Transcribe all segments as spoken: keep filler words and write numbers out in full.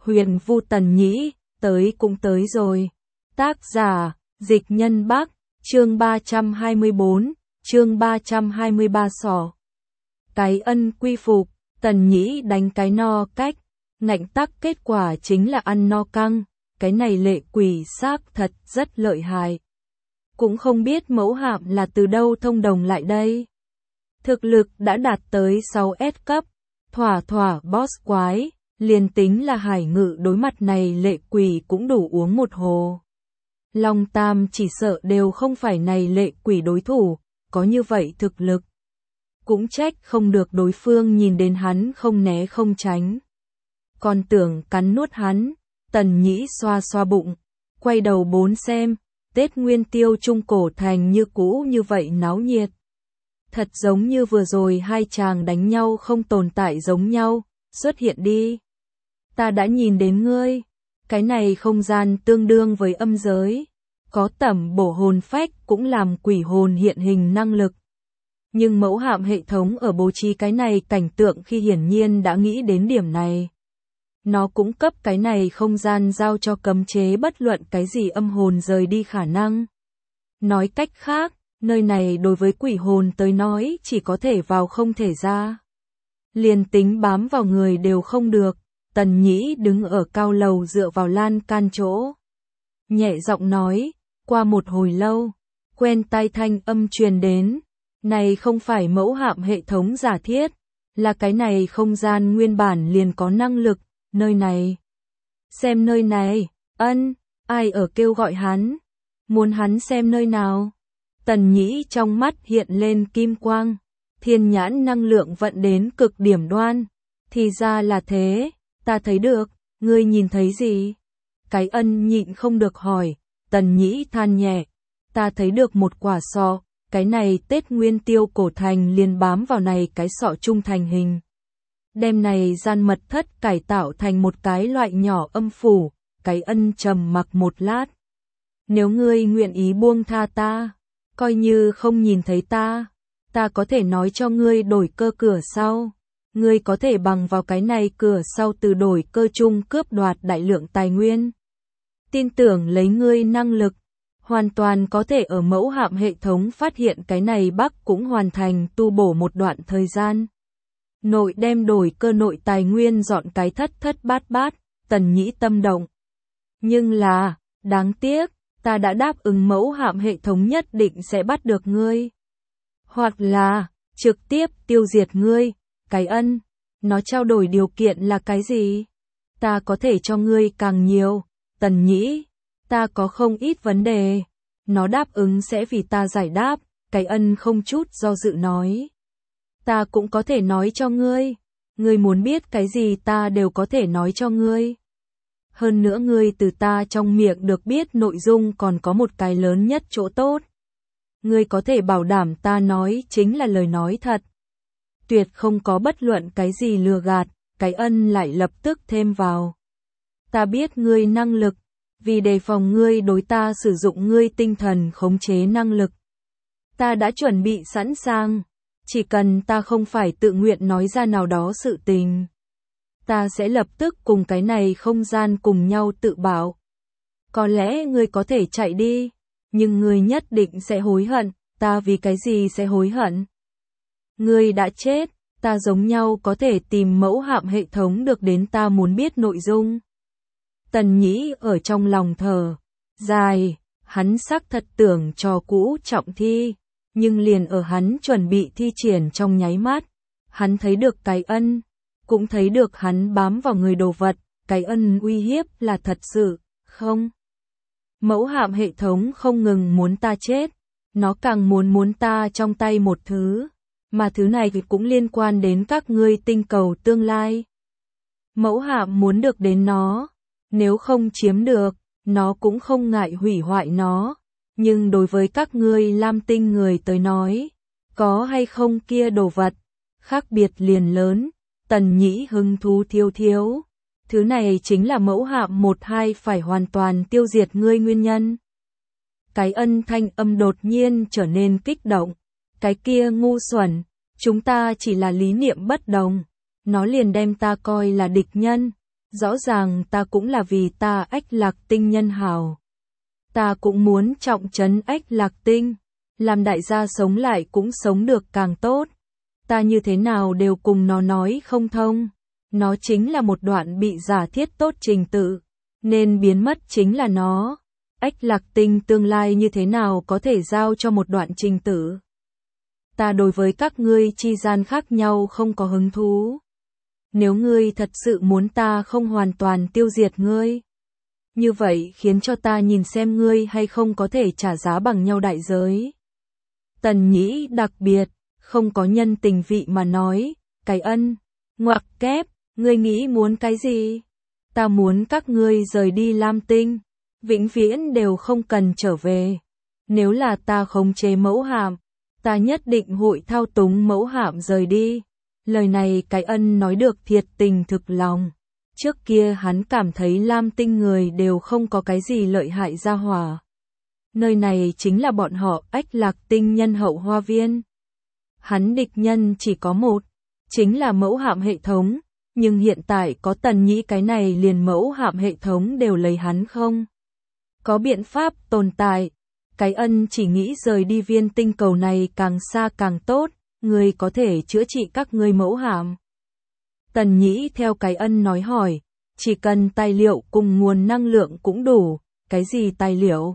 Huyền Vu Tần Nhĩ, tới cũng tới rồi. Tác giả, Dịch Nhân Bắc, chương ba trăm hai mươi bốn, chương ba trăm hai mươi ba sỏ. Cái ân quy phục, Tần Nhĩ đánh cái no cách, ngạnh tắc kết quả chính là ăn no căng, cái này lệ quỷ xác thật rất lợi hại. Cũng không biết mẫu hạm là từ đâu thông đồng lại đây. Thực lực đã đạt tới sáu S cấp, thỏa thỏa boss quái, liền tính là Hải Ngự đối mặt này lệ quỷ cũng đủ uống một hồ. Long Tam chỉ sợ đều không phải này lệ quỷ đối thủ, có như vậy thực lực. Cũng trách không được đối phương nhìn đến hắn không né không tránh. Còn tưởng cắn nuốt hắn, Tần Nhĩ xoa xoa bụng, quay đầu bốn xem, Tết Nguyên Tiêu Trung Cổ Thành như cũ như vậy náo nhiệt. Thật giống như vừa rồi hai chàng đánh nhau không tồn tại giống nhau, xuất hiện đi. Ta đã nhìn đến ngươi, cái này không gian tương đương với âm giới, có tẩm bổ hồn phách cũng làm quỷ hồn hiện hình năng lực. Nhưng mẫu hạm hệ thống ở bố trí cái này cảnh tượng khi hiển nhiên đã nghĩ đến điểm này. Nó cũng cấp cái này không gian giao cho cấm chế bất luận cái gì âm hồn rời đi khả năng. Nói cách khác, nơi này đối với quỷ hồn tới nói chỉ có thể vào không thể ra. Liền tính bám vào người đều không được. Tần Nhĩ đứng ở cao lầu dựa vào lan can chỗ. Nhẹ giọng nói, qua một hồi lâu, quen tai thanh âm truyền đến. Này không phải mẫu hạm hệ thống giả thiết, là cái này không gian nguyên bản liền có năng lực, nơi này. Xem nơi này, ân, ai ở kêu gọi hắn? Muốn hắn xem nơi nào? Tần Nhĩ trong mắt hiện lên kim quang, thiên nhãn năng lượng vận đến cực điểm đoan. Thì ra là thế. Ta thấy được, ngươi nhìn thấy gì? Cái ân nhịn không được hỏi, Tần Nhĩ than nhẹ. Ta thấy được một quả sọ, cái này Tết Nguyên Tiêu Cổ Thành liền bám vào này cái sọ trung thành hình. Đem này gian mật thất cải tạo thành một cái loại nhỏ âm phủ, cái ân trầm mặc một lát. Nếu ngươi nguyện ý buông tha ta, coi như không nhìn thấy ta, ta có thể nói cho ngươi đổi cơ cửa sau. Ngươi có thể bằng vào cái này cửa sau từ đổi cơ chung cướp đoạt đại lượng tài nguyên. Tin tưởng lấy ngươi năng lực, hoàn toàn có thể ở mẫu hạm hệ thống phát hiện cái này Bắc cũng hoàn thành tu bổ một đoạn thời gian. Nội đem đổi cơ nội tài nguyên dọn cái thất thất bát bát, Tần Nhĩ tâm động. Nhưng là, đáng tiếc, ta đã đáp ứng mẫu hạm hệ thống nhất định sẽ bắt được ngươi. Hoặc là, trực tiếp tiêu diệt ngươi. Cái ân, nó trao đổi điều kiện là cái gì? Ta có thể cho ngươi càng nhiều, Tần Nhĩ, ta có không ít vấn đề. Nó đáp ứng sẽ vì ta giải đáp, cái ân không chút do dự nói. Ta cũng có thể nói cho ngươi, ngươi muốn biết cái gì ta đều có thể nói cho ngươi. Hơn nữa ngươi từ ta trong miệng được biết nội dung còn có một cái lớn nhất chỗ tốt. Ngươi có thể bảo đảm ta nói chính là lời nói thật. Tuyệt không có bất luận cái gì lừa gạt, cái ân lại lập tức thêm vào. Ta biết ngươi năng lực, vì đề phòng ngươi đối ta sử dụng ngươi tinh thần khống chế năng lực. Ta đã chuẩn bị sẵn sàng, chỉ cần ta không phải tự nguyện nói ra nào đó sự tình. Ta sẽ lập tức cùng cái này không gian cùng nhau tự bảo. Có lẽ ngươi có thể chạy đi, nhưng ngươi nhất định sẽ hối hận, ta vì cái gì sẽ hối hận? Ngươi đã chết, ta giống nhau có thể tìm mẫu hạm hệ thống được đến ta muốn biết nội dung. Tần Nhĩ ở trong lòng thở dài, hắn xác thật tưởng trò cũ trọng thi, nhưng liền ở hắn chuẩn bị thi triển trong nháy mắt, hắn thấy được cái ân, cũng thấy được hắn bám vào người đồ vật, cái ân uy hiếp là thật sự, không? Mẫu hạm hệ thống không ngừng muốn ta chết, nó càng muốn muốn ta trong tay một thứ. Mà thứ này cũng liên quan đến các ngươi tinh cầu tương lai. Mẫu hạm muốn được đến nó, nếu không chiếm được, nó cũng không ngại hủy hoại nó. Nhưng đối với các ngươi Lam Tinh người tới nói, có hay không kia đồ vật, khác biệt liền lớn, Tần Nhĩ hứng thú thiêu thiếu. Thứ này chính là mẫu hạm một hai phải hoàn toàn tiêu diệt ngươi nguyên nhân. Cái ân thanh âm đột nhiên trở nên kích động. Cái kia ngu xuẩn, chúng ta chỉ là lý niệm bất đồng, nó liền đem ta coi là địch nhân, Rõ ràng ta cũng là vì ta Ách Lạc Tinh nhân hào. Ta cũng muốn trọng trấn Ách Lạc Tinh, làm đại gia sống lại cũng sống được càng tốt. Ta như thế nào đều cùng nó nói không thông. Nó chính là một đoạn bị giả thiết tốt trình tự, nên biến mất chính là nó. Ách Lạc Tinh tương lai như thế nào có thể giao cho một đoạn trình tự. Ta đối với các ngươi chi gian khác nhau không có hứng thú. Nếu ngươi thật sự muốn ta không hoàn toàn tiêu diệt ngươi, như vậy khiến cho ta nhìn xem ngươi hay không có thể trả giá bằng nhau đại giới. Tần Nhĩ đặc biệt, không có nhân tình vị mà nói, cái ân, ngoặc kép, ngươi nghĩ muốn cái gì? Ta muốn các ngươi rời đi Lam Tinh, vĩnh viễn đều không cần trở về. Nếu là ta khống chế mẫu hạm, ta nhất định hội thao túng mẫu hạm rời đi. Lời này cái ân nói được thiệt tình thực lòng. Trước kia hắn cảm thấy Lam Tinh người đều không có cái gì lợi hại ra hỏa. Nơi này chính là bọn họ Ách Lạc Tinh nhân hậu hoa viên. Hắn địch nhân chỉ có một, chính là mẫu hạm hệ thống, nhưng hiện tại có Tần Nhĩ cái này liền mẫu hạm hệ thống đều lấy hắn không. Có biện pháp tồn tại, cái ân chỉ nghĩ rời đi viên tinh cầu này càng xa càng tốt, người có thể chữa trị các ngươi mẫu hạm. Tần Nhĩ theo cái ân nói hỏi, chỉ cần tài liệu cùng nguồn năng lượng cũng đủ, cái gì tài liệu?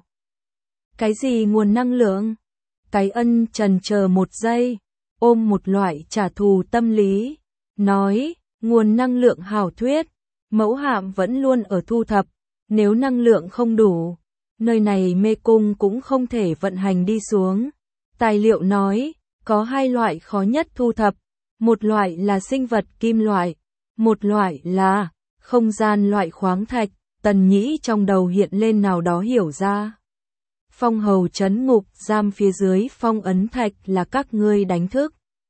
Cái gì nguồn năng lượng? Cái ân chần chờ một giây, ôm một loại trả thù tâm lý, nói, nguồn năng lượng hảo thuyết, mẫu hạm vẫn luôn ở thu thập, nếu năng lượng không đủ, nơi này mê cung cũng không thể vận hành đi xuống. Tài liệu nói, có hai loại khó nhất thu thập, một loại là sinh vật kim loại, một loại là không gian loại khoáng thạch. Tần Nhĩ trong đầu hiện lên nào đó hiểu ra. Phong hầu trấn ngục giam phía dưới phong ấn thạch là các ngươi đánh thức.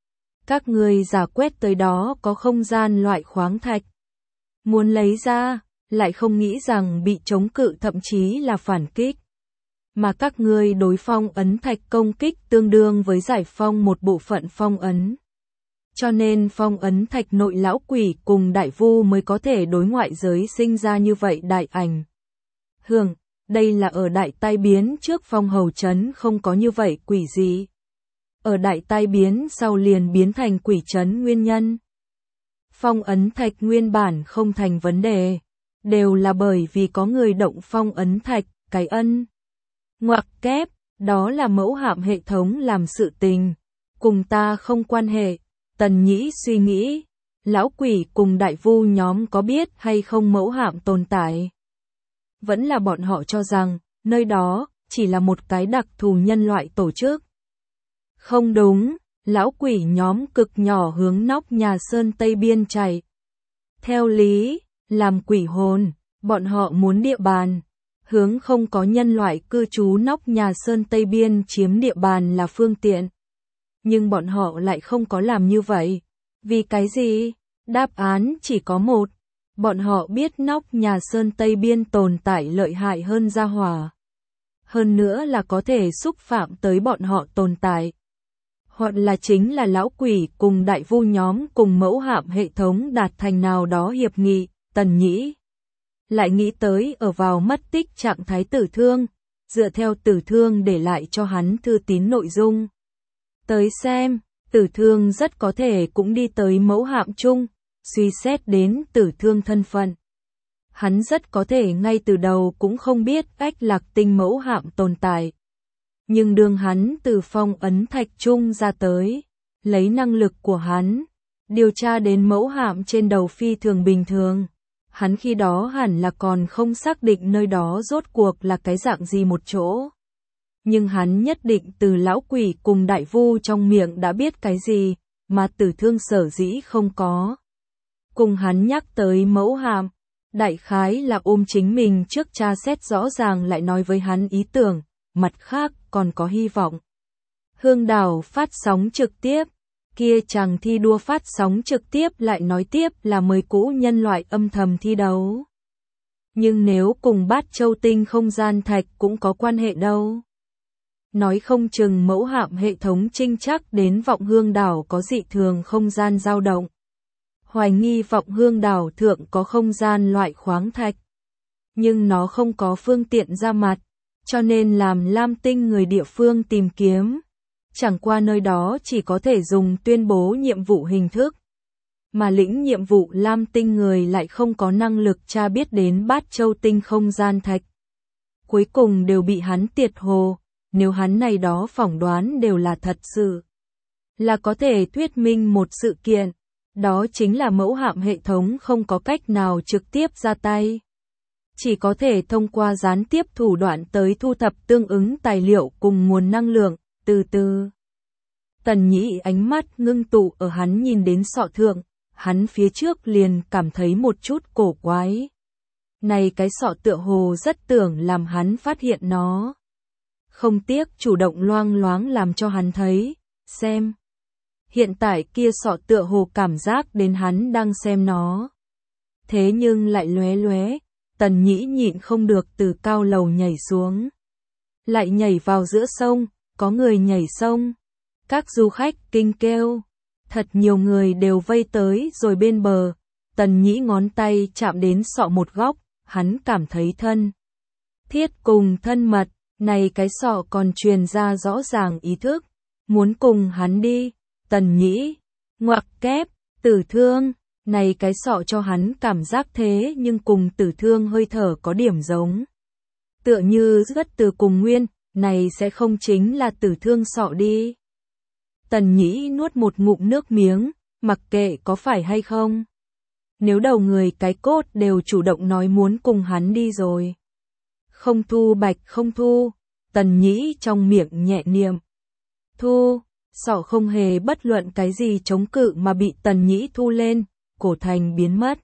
Các ngươi giả quét tới đó có không gian loại khoáng thạch. Muốn lấy ra, lại không nghĩ rằng bị chống cự thậm chí là phản kích. Mà các ngươi đối phong ấn thạch công kích tương đương với giải phong một bộ phận phong ấn. Cho nên phong ấn thạch nội lão quỷ cùng đại vu mới có thể đối ngoại giới sinh ra như vậy đại ảnh hưởng. Đây là ở đại tai biến trước phong hầu trấn không có như vậy quỷ gì. Ở đại tai biến sau liền biến thành quỷ trấn nguyên nhân. Phong ấn thạch nguyên bản không thành vấn đề, đều là bởi vì có người động phong ấn thạch, cái ân. Ngoặc kép, đó là mẫu hạm hệ thống làm sự tình, cùng ta không quan hệ. Tần Nhĩ suy nghĩ, lão quỷ cùng đại vu nhóm có biết hay không mẫu hạm tồn tại? Vẫn là bọn họ cho rằng, nơi đó, chỉ là một cái đặc thù nhân loại tổ chức. Không đúng, lão quỷ nhóm cực nhỏ hướng nóc nhà sơn Tây Biên chạy. Theo lý, làm quỷ hồn, bọn họ muốn địa bàn. Hướng không có nhân loại cư trú nóc nhà sơn Tây Biên chiếm địa bàn là phương tiện. Nhưng bọn họ lại không có làm như vậy. Vì cái gì? Đáp án chỉ có một. Bọn họ biết nóc nhà sơn Tây Biên tồn tại lợi hại hơn gia hỏa. Hơn nữa là có thể xúc phạm tới bọn họ tồn tại. Hoặc là chính là lão quỷ cùng đại vu nhóm cùng mẫu hạm hệ thống đạt thành nào đó hiệp nghị. Tần Nhĩ lại nghĩ tới ở vào mất tích trạng thái Tử Thương, dựa theo Tử Thương để lại cho hắn thư tín nội dung. Tới xem, Tử Thương rất có thể cũng đi tới mẫu hạm chung, suy xét đến Tử Thương thân phận. Hắn rất có thể ngay từ đầu cũng không biết Ách Lạc Tinh mẫu hạm tồn tại. Nhưng đương hắn từ phong ấn thạch chung ra tới, lấy năng lực của hắn, điều tra đến mẫu hạm trên đầu phi thường bình thường. Hắn khi đó hẳn là còn không xác định nơi đó rốt cuộc là cái dạng gì một chỗ. Nhưng hắn nhất định từ lão quỷ cùng đại vu trong miệng đã biết cái gì, mà Tử Thương sở dĩ không có. Cùng hắn nhắc tới mẫu hạm, đại khái là ôm chính mình trước tra xét rõ ràng lại nói với hắn ý tưởng, mặt khác còn có hy vọng. Hương đảo phát sóng trực tiếp, kia chàng thi đua phát sóng trực tiếp lại nói tiếp là mới cũ nhân loại âm thầm thi đấu. Nhưng nếu cùng Bát Châu Tinh không gian thạch cũng có quan hệ đâu. Nói không chừng mẫu hạm hệ thống trinh chắc đến vọng hương đảo có dị thường không gian dao động. hoài nghi Vọng Hương đảo thượng có không gian loại khoáng thạch. Nhưng nó không có phương tiện ra mặt, cho nên làm Lam Tinh người địa phương tìm kiếm. Chẳng qua nơi đó chỉ có thể dùng tuyên bố nhiệm vụ hình thức. Mà lĩnh nhiệm vụ Lam Tinh người lại không có năng lực tra biết đến Bát Châu Tinh không gian thạch. Cuối cùng đều bị hắn tiệt hồ, nếu hắn này đó phỏng đoán đều là thật sự. Là có thể thuyết minh một sự kiện, đó chính là mẫu hạm hệ thống không có cách nào trực tiếp ra tay. Chỉ có thể thông qua gián tiếp thủ đoạn tới thu thập tương ứng tài liệu cùng nguồn năng lượng, từ từ. Tần Nhĩ ánh mắt ngưng tụ ở hắn nhìn đến sọ thượng, hắn phía trước liền cảm thấy một chút cổ quái. Này cái sọ tựa hồ rất tưởng làm hắn phát hiện nó. Không tiếc chủ động loang loáng làm cho hắn thấy, xem. Hiện tại kia sọ tựa hồ cảm giác đến hắn đang xem nó. Thế nhưng lại lóe lóe, Tần Nhĩ nhịn không được từ cao lầu nhảy xuống. Lại nhảy vào giữa sông, có người nhảy sông. Các du khách kinh kêu. Thật nhiều người đều vây tới rồi bên bờ. Tần Nhĩ ngón tay chạm đến sọ một góc, hắn cảm thấy thân thiết cùng thân mật, này cái sọ còn truyền ra rõ ràng ý thức, muốn cùng hắn đi. Tần Nhĩ, ngoặc kép, Tử Thương, này cái sọ cho hắn cảm giác thế nhưng cùng Tử Thương hơi thở có điểm giống. Tựa như rất từ cùng nguyên, này sẽ không chính là Tử Thương sọ đi. Tần Nhĩ nuốt một ngụm nước miếng, mặc kệ có phải hay không. Nếu đầu người cái cốt đều chủ động nói muốn cùng hắn đi rồi. Không thu bạch không thu, Tần Nhĩ trong miệng nhẹ niệm. Thu, sọ không hề bất luận cái gì chống cự mà bị Tần Nhĩ thu lên, cổ thành biến mất.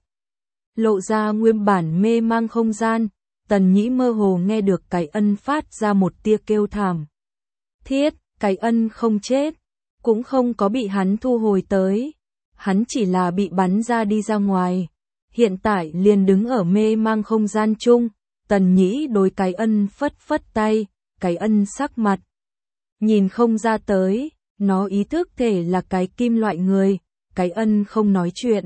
Lộ ra nguyên bản mê mang không gian, Tần Nhĩ mơ hồ nghe được cái ân phát ra một tia kêu thảm. Thiết, cái ân không chết, cũng không có bị hắn thu hồi tới. Hắn chỉ là bị bắn ra đi ra ngoài. Hiện tại liền đứng ở mê mang không gian chung. Tần Nhĩ đối cái ân phất phất tay, cái ân sắc mặt. Nhìn không ra tới, nó ý thức thể là cái kim loại người, cái ân không nói chuyện.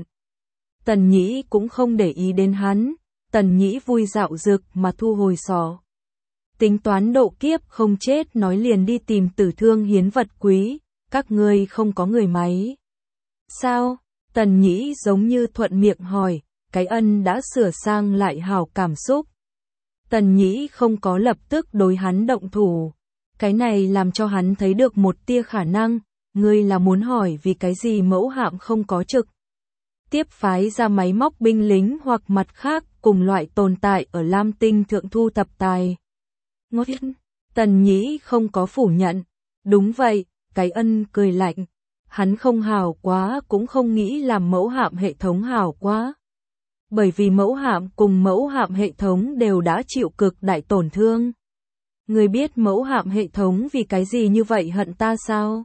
Tần Nhĩ cũng không để ý đến hắn, Tần Nhĩ vui dạo dực mà thu hồi sọ. Tính toán độ kiếp không chết nói liền đi tìm Tử Thương hiến vật quý, các ngươi không có người máy. Sao? Tần Nhĩ giống như thuận miệng hỏi, cái ân đã sửa sang lại hảo cảm xúc. Tần Nhĩ không có lập tức đối hắn động thủ. Cái này làm cho hắn thấy được một tia khả năng, ngươi là muốn hỏi vì cái gì mẫu hạm không có trực. Tiếp phái ra máy móc binh lính hoặc mặt khác cùng loại tồn tại ở Lam Tinh thượng thu thập tài. Ngốt Tần Nhĩ không có phủ nhận. Đúng vậy, cái ân cười lạnh. Hắn không hảo quá cũng không nghĩ làm mẫu hạm hệ thống hảo quá. Bởi vì mẫu hạm cùng mẫu hạm hệ thống đều đã chịu cực đại tổn thương. Người biết mẫu hạm hệ thống vì cái gì như vậy hận ta sao?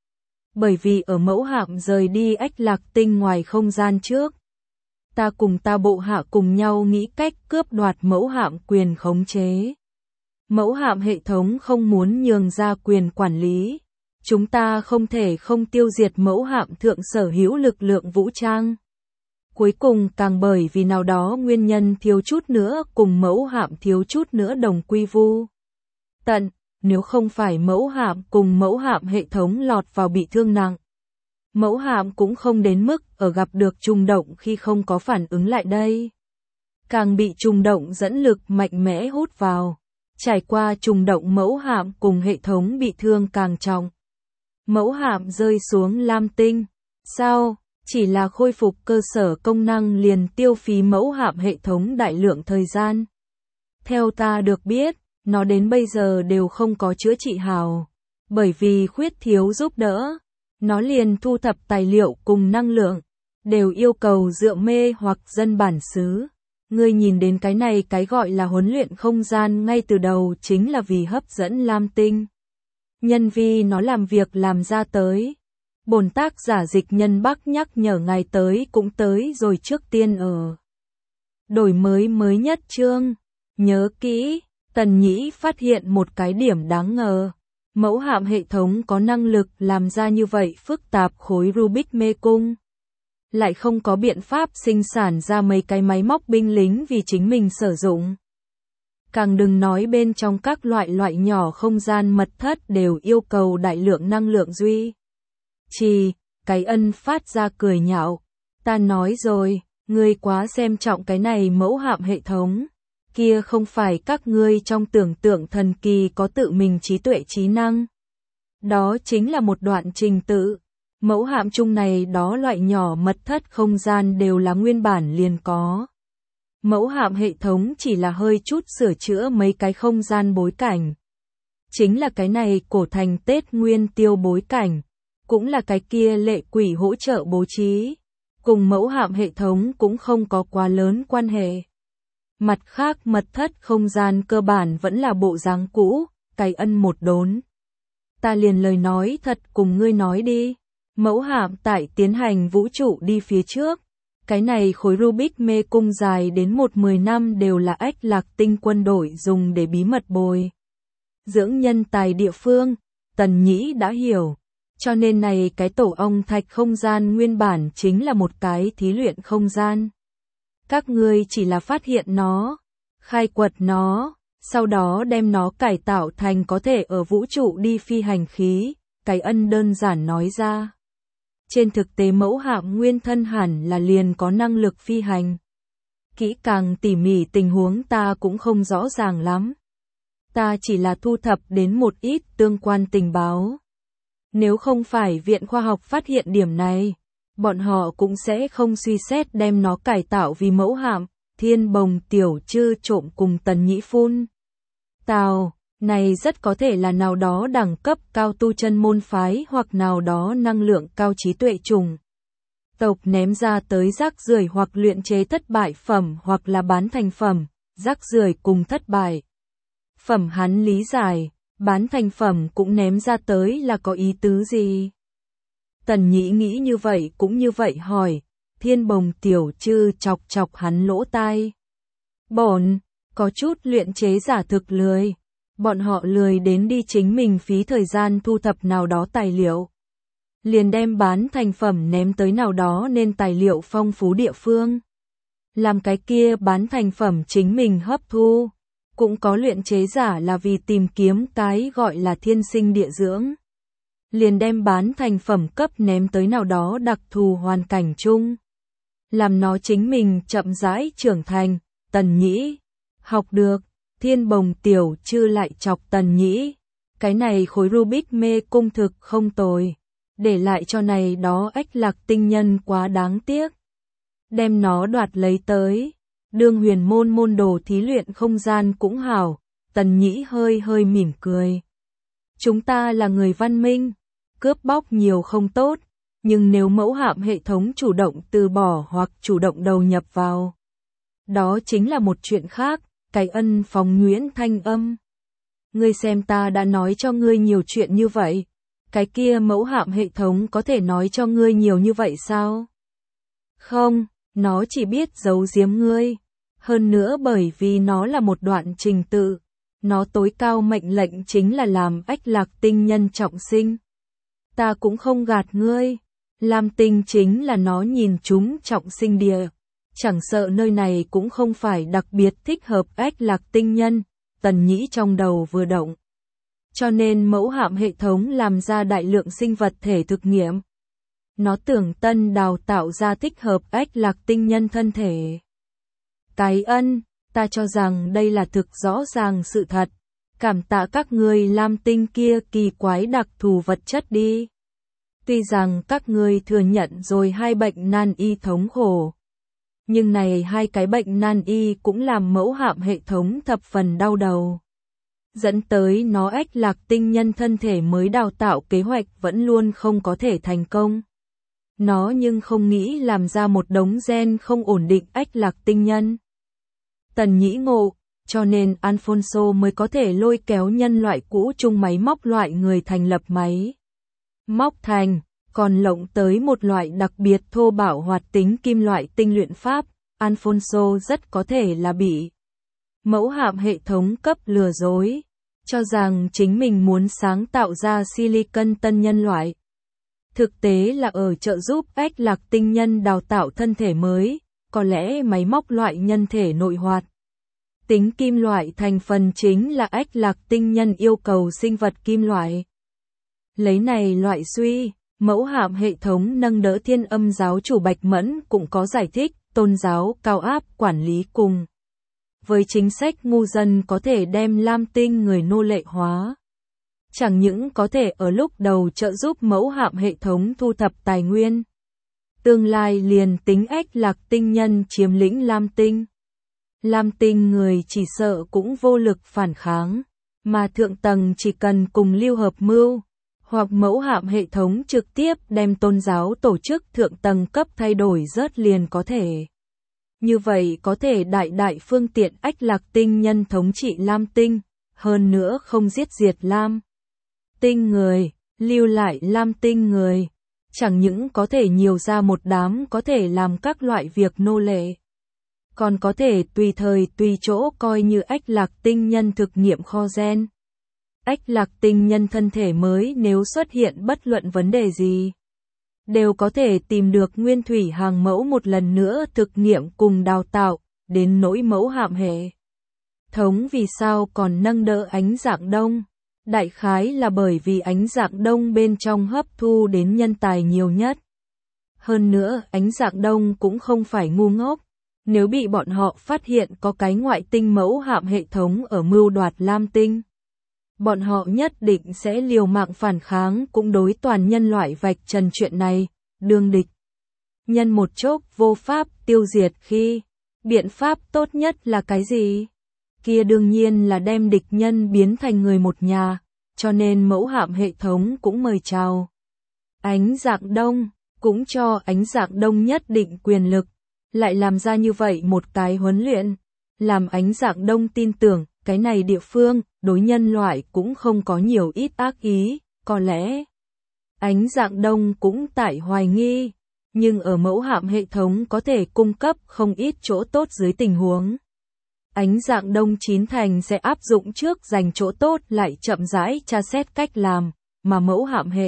Bởi vì ở mẫu hạm rời đi Ách Lạc Tinh ngoài không gian trước. Ta cùng ta bộ hạ cùng nhau nghĩ cách cướp đoạt mẫu hạm quyền khống chế. Mẫu hạm hệ thống không muốn nhường ra quyền quản lý. Chúng ta không thể không tiêu diệt mẫu hạm thượng sở hữu lực lượng vũ trang. Cuối cùng càng bởi vì nào đó nguyên nhân thiếu chút nữa cùng mẫu hạm thiếu chút nữa đồng quy vu tận, nếu không phải mẫu hạm cùng mẫu hạm hệ thống lọt vào bị thương nặng. Mẫu hạm cũng không đến mức ở gặp được trùng động khi không có phản ứng lại đây. Càng bị trùng động dẫn lực mạnh mẽ hút vào. Trải qua trùng động mẫu hạm cùng hệ thống bị thương càng trọng. Mẫu hạm rơi xuống Lam Tinh. Sao? Chỉ là khôi phục cơ sở công năng liền tiêu phí mẫu hạm hệ thống đại lượng thời gian. Theo ta được biết, nó đến bây giờ đều không có chữa trị hào. Bởi vì khuyết thiếu giúp đỡ, nó liền thu thập tài liệu cùng năng lượng, đều yêu cầu dựa mê hoặc dân bản xứ. Ngươi nhìn đến cái này cái gọi là huấn luyện không gian ngay từ đầu chính là vì hấp dẫn Lam Tinh. Nhân vi nó làm việc làm ra tới. Bổn tác giả Dịch Nhân Bắc nhắc nhở ngài tới cũng tới rồi trước tiên ở. Đổi mới mới nhất chương. Nhớ kỹ, Tần Nhĩ phát hiện một cái điểm đáng ngờ. Mẫu hạm hệ thống có năng lực làm ra như vậy phức tạp khối Rubik mê cung. lại không có biện pháp sinh sản ra mấy cái máy móc binh lính vì chính mình sử dụng. Càng đừng nói bên trong các loại loại nhỏ không gian mật thất đều yêu cầu đại lượng năng lượng duy trì. Cái ân phát ra cười nhạo. Ta nói rồi, ngươi quá xem trọng cái này mẫu hạm hệ thống. Kia không phải các ngươi trong tưởng tượng thần kỳ có tự mình trí tuệ trí năng. Đó chính là một đoạn trình tự. Mẫu hạm chung này đó loại nhỏ mật thất không gian đều là nguyên bản liền có. Mẫu hạm hệ thống chỉ là hơi chút sửa chữa mấy cái không gian bối cảnh. Chính là cái này cổ thành Tết Nguyên Tiêu bối cảnh. Cũng là cái kia lệ quỷ hỗ trợ bố trí. Cùng mẫu hạm hệ thống cũng không có quá lớn quan hệ. Mặt khác mật thất không gian cơ bản vẫn là bộ dáng cũ, cái ân một đốn. Ta liền lời nói thật cùng ngươi nói đi. Mẫu hạm tại tiến hành vũ trụ đi phía trước. Cái này khối Rubik mê cung dài đến một mười năm đều là ách lạc tinh quân đội dùng để bí mật bồi dưỡng nhân tài địa phương. Tần Nhĩ đã hiểu. Cho nên này cái tổ ong thạch không gian nguyên bản chính là một cái thí luyện không gian. Các ngươi chỉ là phát hiện nó, khai quật nó, sau đó đem nó cải tạo thành có thể ở vũ trụ đi phi hành khí, cái ân đơn giản nói ra. Trên thực tế mẫu hạm nguyên thân hẳn là liền có năng lực phi hành. Kỹ càng tỉ mỉ tình huống ta cũng không rõ ràng lắm. Ta chỉ là thu thập đến một ít tương quan tình báo. Nếu không phải Viện Khoa học phát hiện điểm này, bọn họ cũng sẽ không suy xét đem nó cải tạo vì mẫu hạm. Thiên Bồng Tiểu Trư trộm cùng Tần Nhĩ phun tào, này rất có thể là nào đó đẳng cấp cao tu chân môn phái hoặc nào đó năng lượng cao trí tuệ trùng tộc ném ra tới rác rưởi hoặc luyện chế thất bại phẩm hoặc là bán thành phẩm, rác rưởi cùng thất bại phẩm hắn lý giải, bán thành phẩm cũng ném ra tới là có ý tứ gì? Tần Nhĩ nghĩ như vậy cũng như vậy hỏi. Thiên Bồng Tiểu Trư chọc chọc hắn lỗ tai. Bổn, có chút luyện chế giả thực lười. Bọn họ lười đến đi chính mình phí thời gian thu thập nào đó tài liệu. Liền đem bán thành phẩm ném tới nào đó nên tài liệu phong phú địa phương. Làm cái kia bán thành phẩm chính mình hấp thu. Cũng có luyện chế giả là vì tìm kiếm cái gọi là thiên sinh địa dưỡng. Liền đem bán thành phẩm cấp ném tới nào đó đặc thù hoàn cảnh chung. Làm nó chính mình chậm rãi trưởng thành. Tần Nhĩ học được. Thiên Bồng Tiểu Trư lại chọc Tần Nhĩ. Cái này khối Rubik mê cung thực không tồi. Để lại cho này đó ách lạc tinh nhân quá đáng tiếc. Đem nó đoạt lấy tới. Đương huyền môn môn đồ thí luyện không gian cũng hảo. Tần Nhĩ hơi hơi mỉm cười. Chúng ta là người văn minh. Cướp bóc nhiều không tốt. Nhưng nếu mẫu hạm hệ thống chủ động từ bỏ hoặc chủ động đầu nhập vào. Đó chính là một chuyện khác. Cái ân phóng Nguyễn thanh âm. Ngươi xem ta đã nói cho ngươi nhiều chuyện như vậy. Cái kia mẫu hạm hệ thống có thể nói cho ngươi nhiều như vậy sao? Không, nó chỉ biết giấu giếm ngươi. Hơn nữa bởi vì nó là một đoạn trình tự. Nó tối cao mệnh lệnh chính là làm ách lạc tinh nhân trọng sinh. Ta cũng không gạt ngươi. Lam Tinh chính là nó nhìn chúng trọng sinh địa. Chẳng sợ nơi này cũng không phải đặc biệt thích hợp ách lạc tinh nhân. Tần Nhĩ trong đầu vừa động. Cho nên mẫu hạm hệ thống làm ra đại lượng sinh vật thể thực nghiệm. Nó tưởng tân đào tạo ra thích hợp ách lạc tinh nhân thân thể. Cái ân, ta cho rằng đây là thực rõ ràng sự thật. Cảm tạ các ngươi Lam Tinh kia kỳ quái đặc thù vật chất đi. Tuy rằng các ngươi thừa nhận rồi hai bệnh nan y thống khổ. Nhưng này hai cái bệnh nan y cũng làm mẫu hạm hệ thống thập phần đau đầu. Dẫn tới nó ách lạc tinh nhân thân thể mới đào tạo kế hoạch vẫn luôn không có thể thành công. Nó nhưng không nghĩ làm ra một đống gen không ổn định ách lạc tinh nhân. Tần Nhĩ ngộ, cho nên Alfonso mới có thể lôi kéo nhân loại cũ chung máy móc loại người thành lập máy. Móc thành, còn lộng tới một loại đặc biệt thô bạo hoạt tính kim loại tinh luyện pháp, Alfonso rất có thể là bị mẫu hạm hệ thống cấp lừa dối, cho rằng chính mình muốn sáng tạo ra silicon tân nhân loại. Thực tế là ở trợ giúp ách lạc tinh nhân đào tạo thân thể mới, có lẽ máy móc loại nhân thể nội hoạt. Tính kim loại thành phần chính là ách lạc tinh nhân yêu cầu sinh vật kim loại. Lấy này loại suy, mẫu hạm hệ thống nâng đỡ Thiên Âm giáo chủ Bạch Mẫn cũng có giải thích, tôn giáo cao áp quản lý cùng với chính sách ngu dân có thể đem Lam Tinh người nô lệ hóa. Chẳng những có thể ở lúc đầu trợ giúp mẫu hạm hệ thống thu thập tài nguyên, tương lai liền tính ách lạc tinh nhân chiếm lĩnh Lam Tinh. Lam Tinh người chỉ sợ cũng vô lực phản kháng, mà thượng tầng chỉ cần cùng lưu hợp mưu, hoặc mẫu hạm hệ thống trực tiếp đem tôn giáo tổ chức thượng tầng cấp thay đổi rớt liền có thể. Như vậy có thể đại đại phương tiện ách lạc tinh nhân thống trị Lam Tinh, hơn nữa không giết diệt Lam Tinh người, lưu lại Lam Tinh người. Chẳng những có thể nhiều ra một đám có thể làm các loại việc nô lệ, còn có thể tùy thời tùy chỗ coi như ách lạc tinh nhân thực nghiệm kho gen. Ách lạc tinh nhân thân thể mới nếu xuất hiện bất luận vấn đề gì, đều có thể tìm được nguyên thủy hàng mẫu một lần nữa thực nghiệm cùng đào tạo, đến nỗi mẫu hạm hệ thống vì sao còn nâng đỡ ánh dạng đông. Đại khái là bởi vì ánh dạng đông bên trong hấp thu đến nhân tài nhiều nhất. Hơn nữa, ánh dạng đông cũng không phải ngu ngốc. Nếu bị bọn họ phát hiện có cái ngoại tinh mẫu hạm hệ thống ở mưu đoạt Lam Tinh, bọn họ nhất định sẽ liều mạng phản kháng cũng đối toàn nhân loại vạch trần chuyện này, đương địch. Nhân một chốc vô pháp tiêu diệt khi, biện pháp tốt nhất là cái gì? Kia đương nhiên là đem địch nhân biến thành người một nhà, cho nên mẫu hạm hệ thống cũng mời chào ánh dạng đông, cũng cho ánh dạng đông nhất định quyền lực, lại làm ra như vậy một cái huấn luyện, làm ánh dạng đông tin tưởng, cái này địa phương, đối nhân loại cũng không có nhiều ít ác ý, có lẽ ánh dạng đông cũng tại hoài nghi, nhưng ở mẫu hạm hệ thống có thể cung cấp không ít chỗ tốt dưới tình huống. Ánh dạng đông chín thành sẽ áp dụng trước dành chỗ tốt lại chậm rãi tra xét cách làm, mà mẫu hạm hệ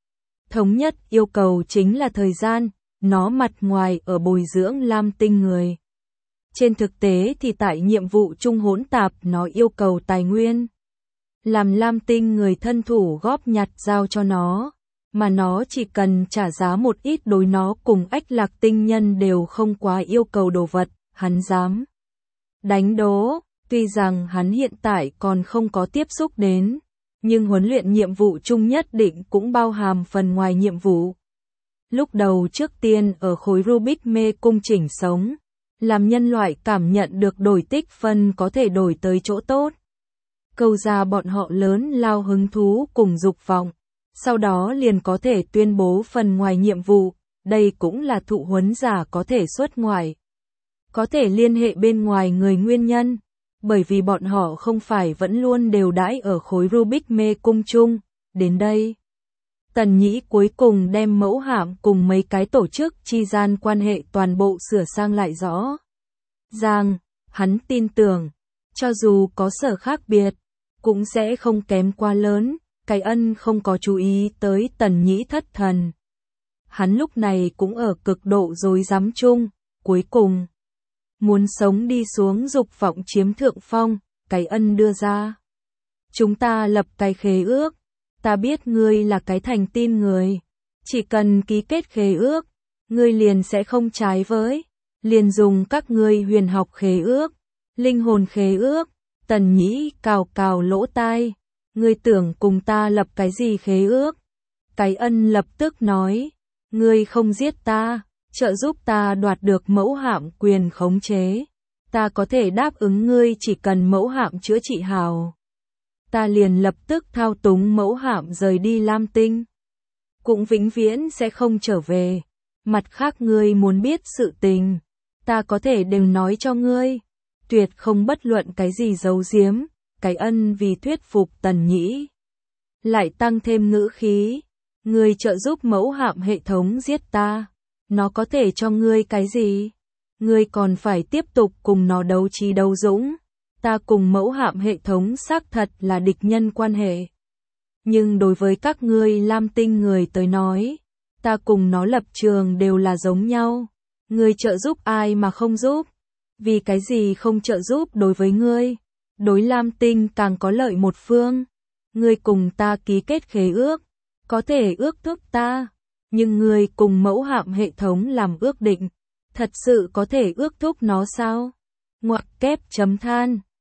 thống nhất yêu cầu chính là thời gian, nó mặt ngoài ở bồi dưỡng Lam Tinh người. Trên thực tế thì tại nhiệm vụ chung hỗn tạp nó yêu cầu tài nguyên. Làm Lam Tinh người thân thủ góp nhặt giao cho nó, mà nó chỉ cần trả giá một ít đối nó cùng ách lạc tinh nhân đều không quá yêu cầu đồ vật, hắn dám đánh đố, tuy rằng hắn hiện tại còn không có tiếp xúc đến, nhưng huấn luyện nhiệm vụ chung nhất định cũng bao hàm phần ngoài nhiệm vụ. Lúc đầu trước tiên ở khối Rubik mê cung chỉnh sống, làm nhân loại cảm nhận được đổi tích phân có thể đổi tới chỗ tốt. Câu ra bọn họ lớn lao hứng thú cùng dục vọng, sau đó liền có thể tuyên bố phần ngoài nhiệm vụ, đây cũng là thụ huấn giả có thể xuất ngoại. Có thể liên hệ bên ngoài người nguyên nhân, bởi vì bọn họ không phải vẫn luôn đều đãi ở khối Rubik mê cung chung, đến đây. Tần Nhĩ cuối cùng đem mẫu hạm cùng mấy cái tổ chức chi gian quan hệ toàn bộ sửa sang lại rõ ràng, hắn tin tưởng, cho dù có sở khác biệt, cũng sẽ không kém quá lớn, cái ân không có chú ý tới Tần Nhĩ thất thần. Hắn lúc này cũng ở cực độ rối rắm chung, cuối cùng muốn sống đi xuống dục vọng chiếm thượng phong, cái ân đưa ra. Chúng ta lập cái khế ước, ta biết ngươi là cái thành tin người, chỉ cần ký kết khế ước, ngươi liền sẽ không trái với, liền dùng các ngươi huyền học khế ước, linh hồn khế ước. Tần Nhĩ cào cào lỗ tai, ngươi tưởng cùng ta lập cái gì khế ước? Cái ân lập tức nói, ngươi không giết ta, trợ giúp ta đoạt được mẫu hạm quyền khống chế, ta có thể đáp ứng ngươi chỉ cần mẫu hạm chữa trị hào. Ta liền lập tức thao túng mẫu hạm rời đi Lam Tinh, cũng vĩnh viễn sẽ không trở về. Mặt khác ngươi muốn biết sự tình, ta có thể đều nói cho ngươi, tuyệt không bất luận cái gì giấu giếm. Cái ân vì thuyết phục Tần Nhĩ, lại tăng thêm ngữ khí, ngươi trợ giúp mẫu hạm hệ thống giết ta, nó có thể cho ngươi cái gì? Ngươi còn phải tiếp tục cùng nó đấu trí đấu dũng. Ta cùng mẫu hạm hệ thống xác thật là địch nhân quan hệ. Nhưng đối với các ngươi Lam Tinh người tới nói, Ta cùng nó lập trường đều là giống nhau. Ngươi trợ giúp ai mà không giúp? Vì cái gì không trợ giúp đối với ngươi? Đối Lam Tinh càng có lợi một phương. Ngươi cùng ta ký kết khế ước, có thể ước thúc ta, nhưng ngươi cùng mẫu hạm hệ thống làm ước định, thật sự có thể ước thúc nó sao? Ngoặc kép chấm than.